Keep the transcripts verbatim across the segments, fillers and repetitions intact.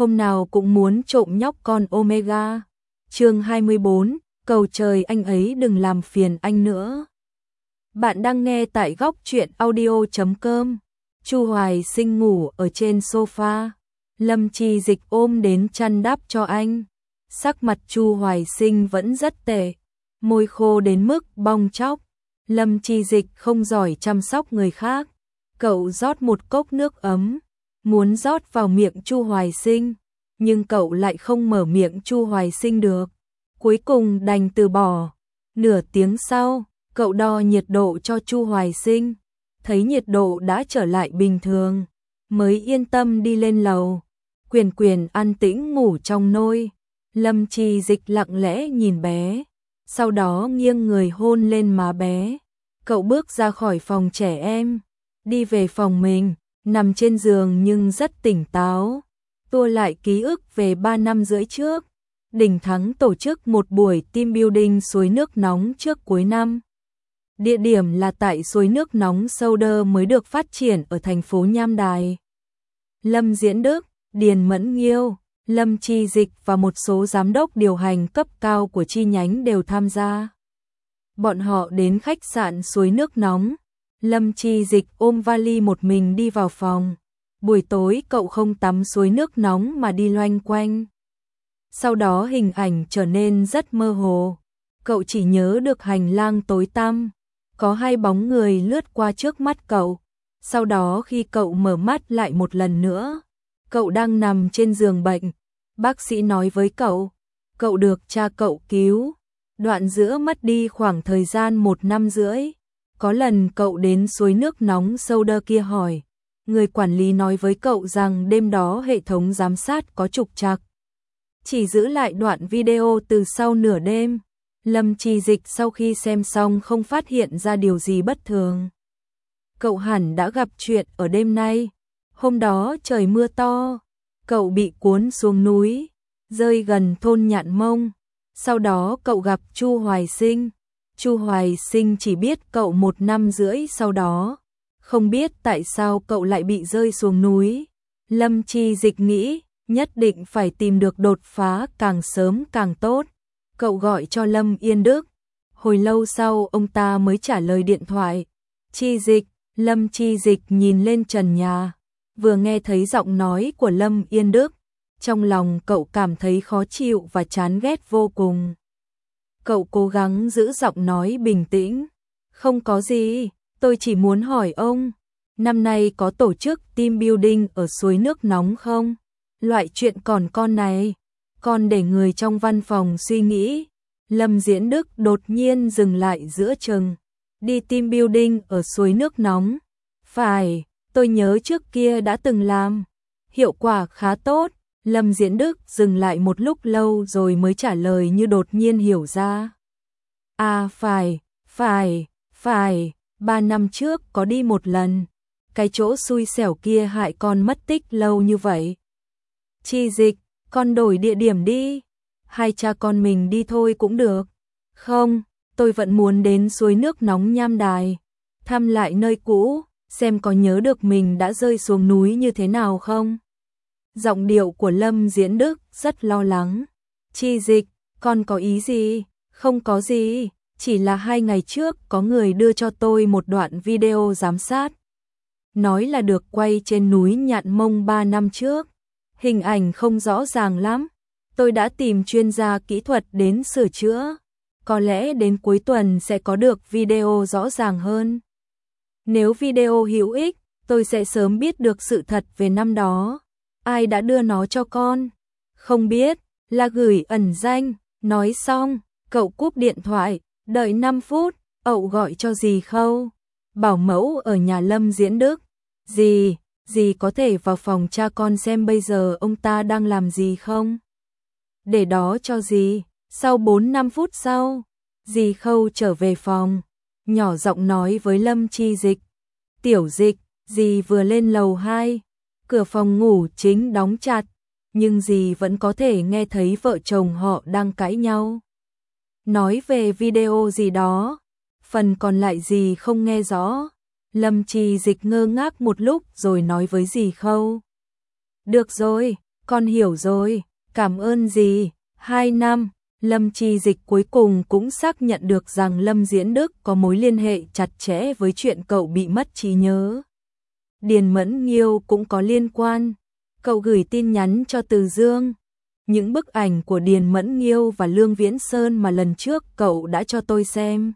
hôm nào cũng muốn trộm nhóc con Omega. Chương hai mươi bốn, cầu trời anh ấy đừng làm phiền anh nữa. Bạn đang nghe tại góc truyện audio chấm com. Chu Hoài Sinh ngủ ở trên sofa, Lâm Chi Dịch ôm đến chăn đắp cho anh. Sắc mặt Chu Hoài Sinh vẫn rất tệ, môi khô đến mức bong tróc. Lâm Chi Dịch không giỏi chăm sóc người khác. Cậu rót một cốc nước ấm, muốn rót vào miệng Chu Hoài Sinh, nhưng cậu lại không mở miệng Chu Hoài Sinh được. Cuối cùng đành từ bỏ. Nửa tiếng sau, cậu đo nhiệt độ cho Chu Hoài Sinh, thấy nhiệt độ đã trở lại bình thường, mới yên tâm đi lên lầu. Quyền Quyền an tĩnh ngủ trong nôi. Lâm Chi Dịch lặng lẽ nhìn bé, sau đó nghiêng người hôn lên má bé. Cậu bước ra khỏi phòng trẻ em, đi về phòng mình, nằm trên giường nhưng rất tỉnh táo. Tua lại ký ức về ba năm rưỡi trước, Đình Thắng tổ chức một buổi team building suối nước nóng trước cuối năm. Địa điểm là tại suối nước nóng Soder mới được phát triển ở thành phố Nham Đài. Lâm Diễn Đức, Điền Mẫn Nghiêu, Lâm Chi Dịch và một số giám đốc điều hành cấp cao của chi nhánh đều tham gia. Bọn họ đến khách sạn suối nước nóng. Lâm Chi Dịch ôm vali một mình đi vào phòng. Buổi tối cậu không tắm suối nước nóng mà đi loanh quanh. Sau đó hình ảnh trở nên rất mơ hồ. Cậu chỉ nhớ được hành lang tối tăm, có hai bóng người lướt qua trước mắt cậu. Sau đó khi cậu mở mắt lại một lần nữa, cậu đang nằm trên giường bệnh. Bác sĩ nói với cậu, cậu được cha cậu cứu. Đoạn giữa mất đi khoảng thời gian một năm rưỡi. Có lần cậu đến suối nước nóng Soder kia hỏi, người quản lý nói với cậu rằng đêm đó hệ thống giám sát có trục trặc, chỉ giữ lại đoạn video từ sau nửa đêm. Lâm Chi Dịch sau khi xem xong không phát hiện ra điều gì bất thường. Cậu hẳn đã gặp chuyện ở đêm nay. Hôm đó trời mưa to, cậu bị cuốn xuống núi, rơi gần thôn Nhạn Mông. Sau đó cậu gặp Chu Hoài Sinh. Chu Hoài Sinh chỉ biết cậu một năm rưỡi sau đó, không biết tại sao cậu lại bị rơi xuống núi. Lâm Chi Dịch nghĩ, nhất định phải tìm được đột phá càng sớm càng tốt. Cậu gọi cho Lâm Yên Đức. Hồi lâu sau ông ta mới trả lời điện thoại. Chi Dịch. Lâm Chi Dịch nhìn lên trần nhà, vừa nghe thấy giọng nói của Lâm Yên Đức, trong lòng cậu cảm thấy khó chịu và chán ghét vô cùng. Cậu cố gắng giữ giọng nói bình tĩnh. Không có gì, tôi chỉ muốn hỏi ông, năm nay có tổ chức team building ở suối nước nóng không? Loại chuyện còn con này, con để người trong văn phòng suy nghĩ. Lâm Diễn Đức đột nhiên dừng lại giữa chừng. Đi team building ở suối nước nóng? Phải, tôi nhớ trước kia đã từng làm. Hiệu quả khá tốt. Lâm Diễn Đức dừng lại một lúc lâu rồi mới trả lời như đột nhiên hiểu ra. À phải, phải, phải, ba năm trước có đi một lần. Cái chỗ xui xẻo kia hại con mất tích lâu như vậy. Chi Dịch, con đổi địa điểm đi. Hai cha con mình đi thôi cũng được. Không, tôi vẫn muốn đến suối nước nóng Nham Đài, thăm lại nơi cũ, xem có nhớ được mình đã rơi xuống núi như thế nào không. Giọng điệu của Lâm Diễn Đức rất lo lắng. Chi Dịch, con có ý gì? Không có gì, chỉ là hai ngày trước có người đưa cho tôi một đoạn video giám sát. Nói là được quay trên núi Nhạn Mông ba năm trước. Hình ảnh không rõ ràng lắm. Tôi đã tìm chuyên gia kỹ thuật đến sửa chữa. Có lẽ đến cuối tuần sẽ có được video rõ ràng hơn. Nếu video hữu ích, tôi sẽ sớm biết được sự thật về năm đó. Ai đã đưa nó cho con? Không biết, là gửi ẩn danh. Nói xong, cậu cúp điện thoại, đợi năm phút, cậu gọi cho dì Khâu, bảo mẫu ở nhà Lâm Diễn Đức. Dì, dì có thể vào phòng cha con xem bây giờ ông ta đang làm gì không? Để đó cho dì. Sau bốn năm phút sau, dì Khâu trở về phòng, nhỏ giọng nói với Lâm Chi Dịch. Tiểu Dịch, dì vừa lên lầu hai, cửa phòng ngủ chính đóng chặt, nhưng dì vẫn có thể nghe thấy vợ chồng họ đang cãi nhau. Nói về video gì đó, phần còn lại dì không nghe rõ. Lâm Chi Dịch ngơ ngác một lúc rồi nói với dì Khâu. Được rồi, Con hiểu rồi, cảm ơn dì. Hai năm, Lâm Chi Dịch cuối cùng cũng xác nhận được rằng Lâm Diễn Đức có mối liên hệ chặt chẽ với chuyện cậu bị mất trí nhớ. Điền Mẫn Nghiêu cũng có liên quan. Cậu gửi tin nhắn cho Từ Dương. Những bức ảnh của Điền Mẫn Nghiêu và Lương Viễn Sơn mà lần trước cậu đã cho tôi xem.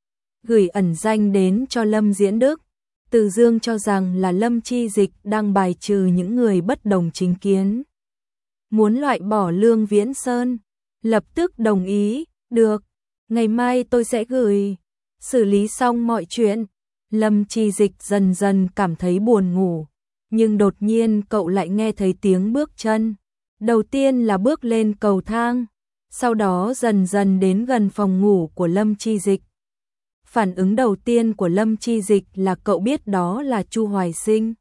Gửi ẩn danh đến cho Lâm Diễn Đức. Từ Dương cho rằng là Lâm Chi Dịch đang bài trừ những người bất đồng chính kiến. Muốn loại bỏ Lương Viễn Sơn. Lập tức đồng ý, được, ngày mai tôi sẽ gửi. Xử lý xong mọi chuyện, Lâm Chi Dịch dần dần cảm thấy buồn ngủ. Nhưng đột nhiên cậu lại nghe thấy tiếng bước chân. Đầu tiên là bước lên cầu thang, sau đó dần dần đến gần phòng ngủ của Lâm Chi Dịch. Phản ứng đầu tiên của Lâm Chi Dịch là cậu biết đó là Chu Hoài Sinh.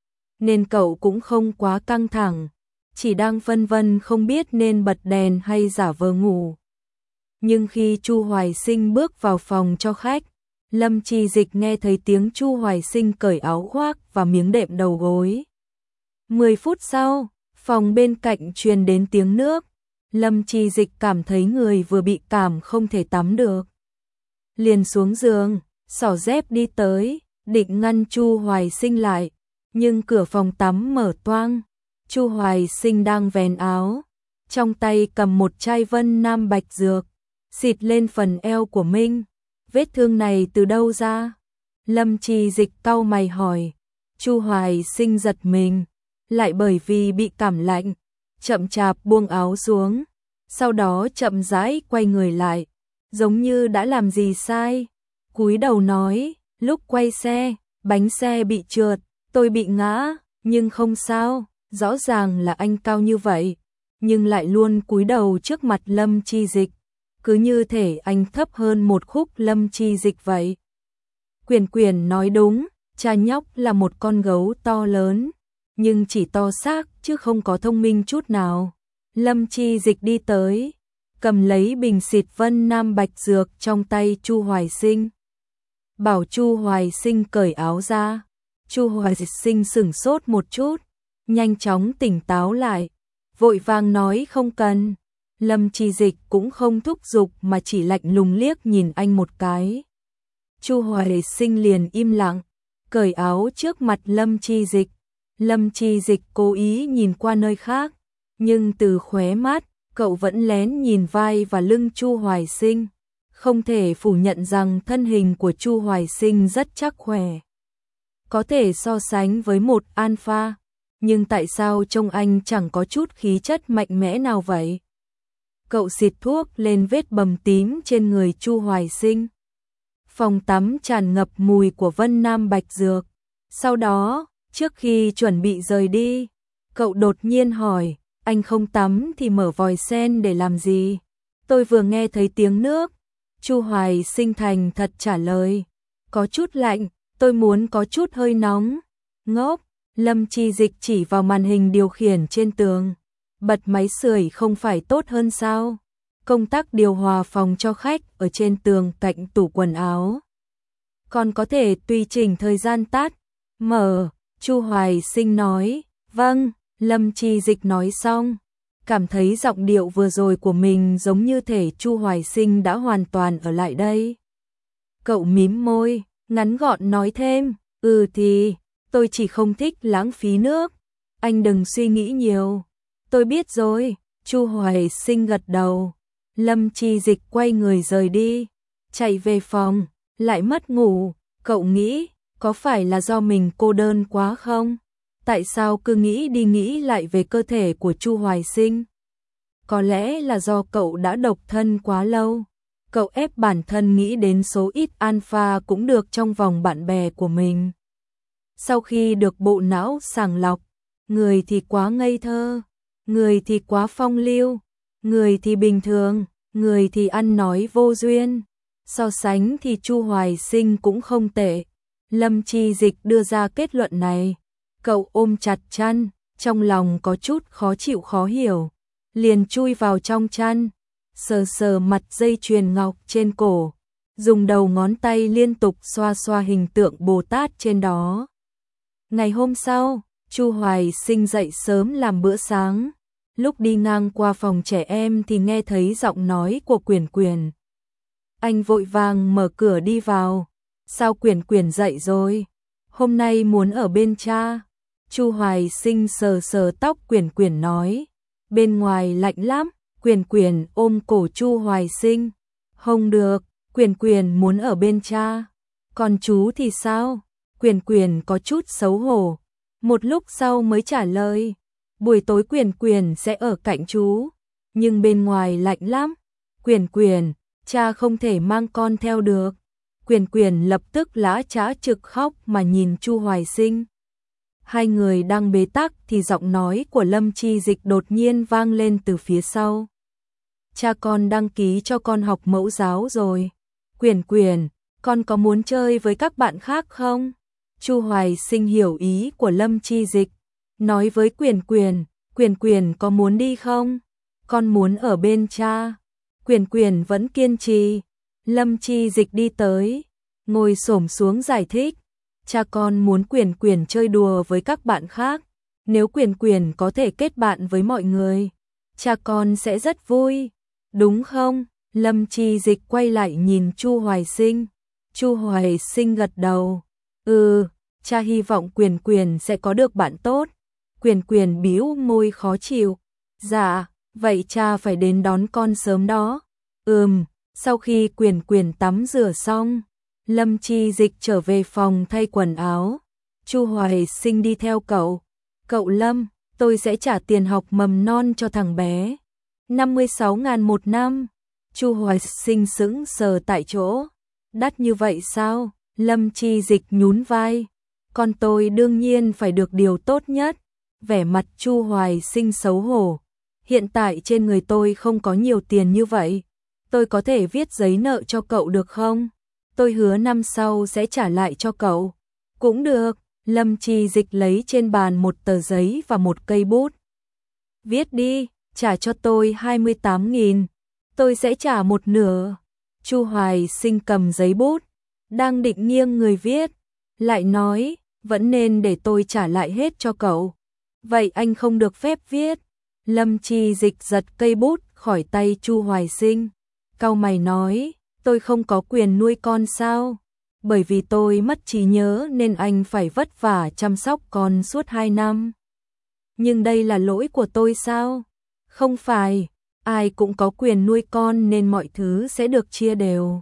Nên cậu cũng không quá căng thẳng, chỉ đang phân vân không biết nên bật đèn hay giả vờ ngủ. Nhưng khi Chu Hoài Sinh bước vào phòng cho khách, Lâm Chi Dịch nghe thấy tiếng Chu Hoài Sinh cởi áo khoác và miếng đệm đầu gối. Mười phút sau, phòng bên cạnh truyền đến tiếng nước. Lâm Chi Dịch cảm thấy người vừa bị cảm không thể tắm được. Liền xuống giường, xỏ dép đi tới, định ngăn Chu Hoài Sinh lại. Nhưng cửa phòng tắm mở toang. Chu Hoài Sinh đang vén áo, trong tay cầm một chai Vân Nam Bạch Dược, xịt lên phần eo của Minh. Vết thương này từ đâu ra? Lâm Chi Dịch cau mày hỏi. Chu Hoài Sinh giật mình, lại bởi vì bị cảm lạnh, chậm chạp buông áo xuống, sau đó chậm rãi quay người lại, giống như đã làm gì sai. Cúi đầu nói, lúc quay xe, bánh xe bị trượt, tôi bị ngã, nhưng không sao. Rõ ràng là anh cao như vậy, nhưng lại luôn cúi đầu trước mặt Lâm Chi Dịch, cứ như thể anh thấp hơn một khúc Lâm Chi Dịch vậy. Quyền Quyền nói đúng, cha nhóc là một con gấu to lớn, nhưng chỉ to xác chứ không có thông minh chút nào. Lâm Chi Dịch đi tới, cầm lấy bình xịt Vân Nam Bạch Dược trong tay Chu Hoài Sinh. Bảo Chu Hoài Sinh cởi áo ra. Chu Hoài Sinh sửng sốt một chút, nhanh chóng tỉnh táo lại, vội vàng nói không cần. Lâm Chi Dịch cũng không thúc giục mà chỉ lạnh lùng liếc nhìn anh một cái. Chu Hoài Sinh liền im lặng, cởi áo trước mặt Lâm Chi Dịch. Lâm Chi Dịch cố ý nhìn qua nơi khác, nhưng từ khóe mắt, cậu vẫn lén nhìn vai và lưng Chu Hoài Sinh. Không thể phủ nhận rằng thân hình của Chu Hoài Sinh rất chắc khỏe, có thể so sánh với một alpha. Nhưng tại sao trông anh chẳng có chút khí chất mạnh mẽ nào vậy? Cậu xịt thuốc lên vết bầm tím trên người Chu Hoài Sinh. Phòng tắm tràn ngập mùi của Vân Nam Bạch Dược. Sau đó, trước khi chuẩn bị rời đi, cậu đột nhiên hỏi, anh không tắm thì mở vòi sen để làm gì? Tôi vừa nghe thấy tiếng nước. Chu Hoài Sinh thành thật trả lời, có chút lạnh, tôi muốn có chút hơi nóng. Ngốc. Lâm Chi Dịch chỉ vào màn hình điều khiển trên tường. Bật máy sưởi không phải tốt hơn sao? Công tắc điều hòa phòng cho khách ở trên tường cạnh tủ quần áo. Còn có thể tùy chỉnh thời gian tắt, mở. Chu Hoài Sinh nói, vâng. Lâm Chi Dịch nói xong, cảm thấy giọng điệu vừa rồi của mình giống như thể Chu Hoài Sinh đã hoàn toàn ở lại đây. Cậu mím môi, ngắn gọn nói thêm, ừ thì... tôi chỉ không thích lãng phí nước. Anh đừng suy nghĩ nhiều. Tôi biết rồi. Chu Hoài Sinh gật đầu. Lâm Chi Dịch quay người rời đi, chạy về phòng, lại mất ngủ. Cậu nghĩ, có phải là do mình cô đơn quá không? Tại sao cứ nghĩ đi nghĩ lại về cơ thể của Chu Hoài Sinh? Có lẽ là do cậu đã độc thân quá lâu. Cậu ép bản thân nghĩ đến số ít alpha cũng được trong vòng bạn bè của mình. Sau khi được bộ não sàng lọc, người thì quá ngây thơ, người thì quá phong lưu, người thì bình thường, người thì ăn nói vô duyên. So sánh thì Chu Hoài Sinh cũng không tệ. Lâm Chi Dịch đưa ra kết luận này. Cậu ôm chặt chăn, trong lòng có chút khó chịu khó hiểu, liền chui vào trong chăn, sờ sờ mặt dây chuyền ngọc trên cổ, dùng đầu ngón tay liên tục xoa xoa hình tượng Bồ Tát trên đó. Ngày hôm sau, Chu Hoài Sinh dậy sớm làm bữa sáng. Lúc đi ngang qua phòng trẻ em thì nghe thấy giọng nói của Quyền Quyền. Anh vội vàng mở cửa đi vào. Sao Quyền Quyền dậy rồi? Hôm nay muốn ở bên cha. Chu Hoài Sinh sờ sờ tóc Quyền Quyền nói. Bên ngoài lạnh lắm. Quyền Quyền ôm cổ Chu Hoài Sinh. Không được, Quyền Quyền muốn ở bên cha. Còn chú thì sao? Quyền Quyền có chút xấu hổ. Một lúc sau mới trả lời. Buổi tối Quyền Quyền sẽ ở cạnh chú. Nhưng bên ngoài lạnh lắm. Quyền Quyền, cha không thể mang con theo được. Quyền Quyền lập tức lã chã trực khóc mà nhìn Chu Hoài Sinh. Hai người đang bế tắc thì giọng nói của Lâm Chi Dịch đột nhiên vang lên từ phía sau. Cha con đăng ký cho con học mẫu giáo rồi. Quyền Quyền, con có muốn chơi với các bạn khác không? Chu Hoài Sinh hiểu ý của Lâm Chi Dịch, nói với Quyền Quyền, Quyền Quyền có muốn đi không? Con muốn ở bên cha. Quyền Quyền vẫn kiên trì. Lâm Chi Dịch đi tới, ngồi xổm xuống giải thích. Cha con muốn Quyền Quyền chơi đùa với các bạn khác. Nếu Quyền Quyền có thể kết bạn với mọi người, cha con sẽ rất vui. Đúng không? Lâm Chi Dịch quay lại nhìn Chu Hoài Sinh. Chu Hoài Sinh gật đầu. Ừ, cha hy vọng Quyền Quyền sẽ có được bạn tốt. Quyền Quyền bĩu môi khó chịu. Dạ, vậy cha phải đến đón con sớm đó. Ừm, sau khi Quyền Quyền tắm rửa xong, Lâm Chi Dịch trở về phòng thay quần áo. Chu Hoài Sinh đi theo cậu. Cậu Lâm, tôi sẽ trả tiền học mầm non cho thằng bé. năm mươi sáu ngàn một năm. Chu Hoài Sinh sững sờ tại chỗ. Đắt như vậy sao? Lâm Chi Dịch nhún vai. Con tôi đương nhiên phải được điều tốt nhất. Vẻ mặt Chu Hoài Sinh xấu hổ. Hiện tại trên người tôi không có nhiều tiền như vậy. Tôi có thể viết giấy nợ cho cậu được không? Tôi hứa năm sau sẽ trả lại cho cậu. Cũng được. Lâm Chi Dịch lấy trên bàn một tờ giấy và một cây bút. Viết đi, trả cho tôi hai mươi tám nghìn. Tôi sẽ trả một nửa. Chu Hoài Sinh cầm giấy bút, đang định nghiêng người viết, lại nói, vẫn nên để tôi trả lại hết cho cậu. Vậy anh không được phép viết. Lâm Chi Dịch giật cây bút khỏi tay Chu Hoài Sinh. Cau mày nói, tôi không có quyền nuôi con sao? Bởi vì tôi mất trí nhớ nên anh phải vất vả chăm sóc con suốt hai năm. Nhưng đây là lỗi của tôi sao? Không phải, ai cũng có quyền nuôi con nên mọi thứ sẽ được chia đều.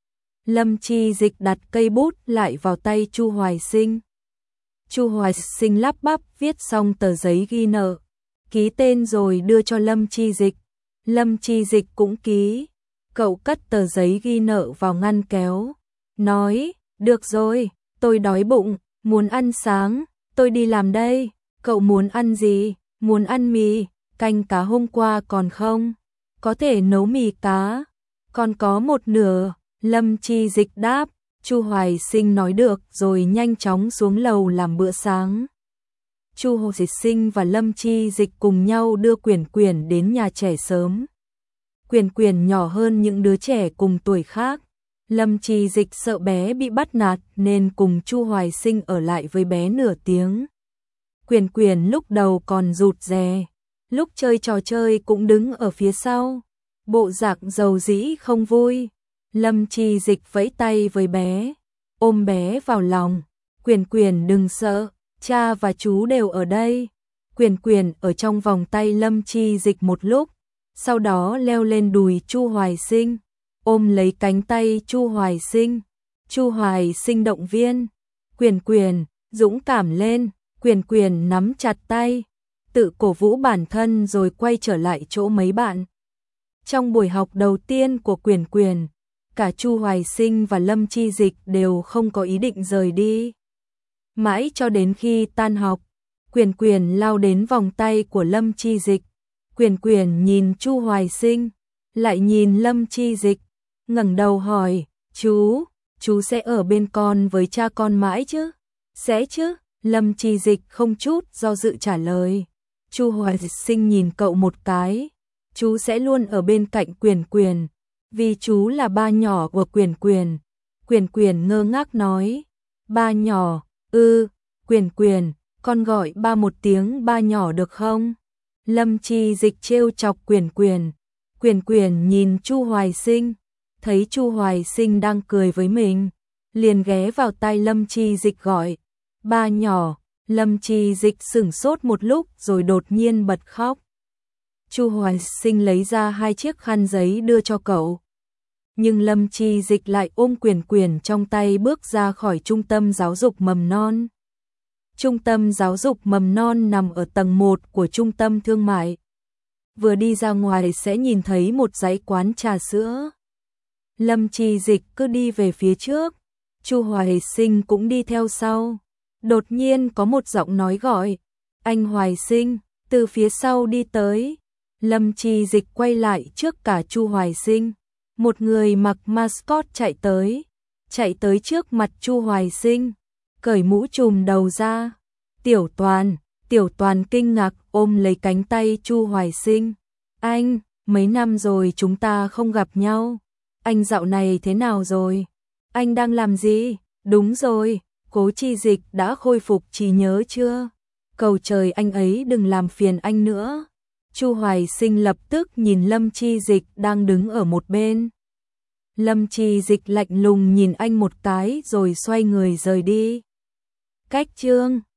Lâm Chi Dịch đặt cây bút lại vào tay Chu Hoài Sinh. Chu Hoài Sinh lắp bắp viết xong tờ giấy ghi nợ, ký tên rồi đưa cho Lâm Chi Dịch. Lâm Chi Dịch cũng ký. Cậu cất tờ giấy ghi nợ vào ngăn kéo, nói, được rồi, tôi đói bụng, muốn ăn sáng, tôi đi làm đây. Cậu muốn ăn gì? Muốn ăn mì, canh cá hôm qua còn không? Có thể nấu mì cá, còn có một nửa. Lâm Chi Dịch đáp. Chu Hoài Sinh nói được rồi nhanh chóng xuống lầu làm bữa sáng. Chu Hoài Sinh và Lâm Chi Dịch cùng nhau đưa Quyền Quyền đến nhà trẻ sớm. Quyền Quyền nhỏ hơn những đứa trẻ cùng tuổi khác. Lâm Chi Dịch sợ bé bị bắt nạt nên cùng Chu Hoài Sinh ở lại với bé nửa tiếng. Quyền Quyền lúc đầu còn rụt rè, lúc chơi trò chơi cũng đứng ở phía sau, bộ dạng dầu dĩ không vui. Lâm Chi Dịch vẫy tay với bé, ôm bé vào lòng. Quyền Quyền đừng sợ, cha và chú đều ở đây. Quyền Quyền ở trong vòng tay Lâm Chi Dịch một lúc, sau đó leo lên đùi Chu Hoài Sinh, ôm lấy cánh tay Chu Hoài Sinh. Chu Hoài Sinh động viên, Quyền Quyền, dũng cảm lên. Quyền Quyền nắm chặt tay, tự cổ vũ bản thân rồi quay trở lại chỗ mấy bạn. Trong buổi học đầu tiên của Quyền Quyền, cả Chu Hoài Sinh và Lâm Chi Dịch đều không có ý định rời đi. Mãi cho đến khi tan học, Quyền Quyền lao đến vòng tay của Lâm Chi Dịch. Quyền Quyền nhìn Chu Hoài Sinh, lại nhìn Lâm Chi Dịch, ngẩng đầu hỏi, chú, chú sẽ ở bên con với cha con mãi chứ? Sẽ chứ, Lâm Chi Dịch không chút do dự trả lời. Chu Hoài Sinh nhìn cậu một cái, chú sẽ luôn ở bên cạnh Quyền Quyền, vì chú là ba nhỏ của Quyền Quyền. Quyền Quyền ngơ ngác nói, ba nhỏ, ư, Quyền Quyền, con gọi ba một tiếng ba nhỏ được không? Lâm Chi Dịch trêu chọc Quyền Quyền. Quyền Quyền nhìn Chu Hoài Sinh, thấy Chu Hoài Sinh đang cười với mình, liền ghé vào tai Lâm Chi Dịch gọi, ba nhỏ. Lâm Chi Dịch sửng sốt một lúc rồi đột nhiên bật khóc. Chu Hoài Sinh lấy ra hai chiếc khăn giấy đưa cho cậu. Nhưng Lâm Chi Dịch lại ôm Quyền Quyền trong tay bước ra khỏi trung tâm giáo dục mầm non. Trung tâm giáo dục mầm non nằm ở tầng một của trung tâm thương mại. Vừa đi ra ngoài sẽ nhìn thấy một dãy quán trà sữa. Lâm Chi Dịch cứ đi về phía trước, Chu Hoài Sinh cũng đi theo sau. Đột nhiên có một giọng nói gọi, anh Hoài Sinh, từ phía sau đi tới. Lâm Chi Dịch quay lại trước cả Chu Hoài Sinh. Một người mặc mascot chạy tới, chạy tới trước mặt Chu Hoài Sinh, cởi mũ trùm đầu ra. Tiểu Toàn, Tiểu Toàn kinh ngạc ôm lấy cánh tay Chu Hoài Sinh. Anh, mấy năm rồi chúng ta không gặp nhau. Anh dạo này thế nào rồi? Anh đang làm gì? Đúng rồi, Cố Chi Dịch đã khôi phục trí nhớ chưa? Cầu trời anh ấy đừng làm phiền anh nữa. Chu Hoài Sinh lập tức nhìn Lâm Chi Dịch đang đứng ở một bên. Lâm Chi Dịch lạnh lùng nhìn anh một cái rồi xoay người rời đi. Cách chương